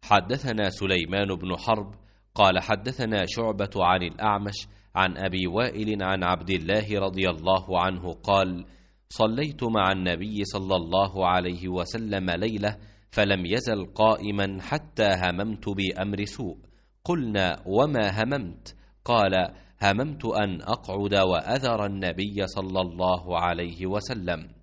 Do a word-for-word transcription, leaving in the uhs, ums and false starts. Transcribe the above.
حدثنا سليمان بن حرب قال حدثنا شعبة عن الأعمش عن أبي وائل عن عبد الله رضي الله عنه قال: صليت مع النبي صلى الله عليه وسلم ليلة فلم يزل قائما حتى هممت بأمر سوء. قلنا: وما هممت؟ قال: هممت أن أقعد وأذر النبي صلى الله عليه وسلم.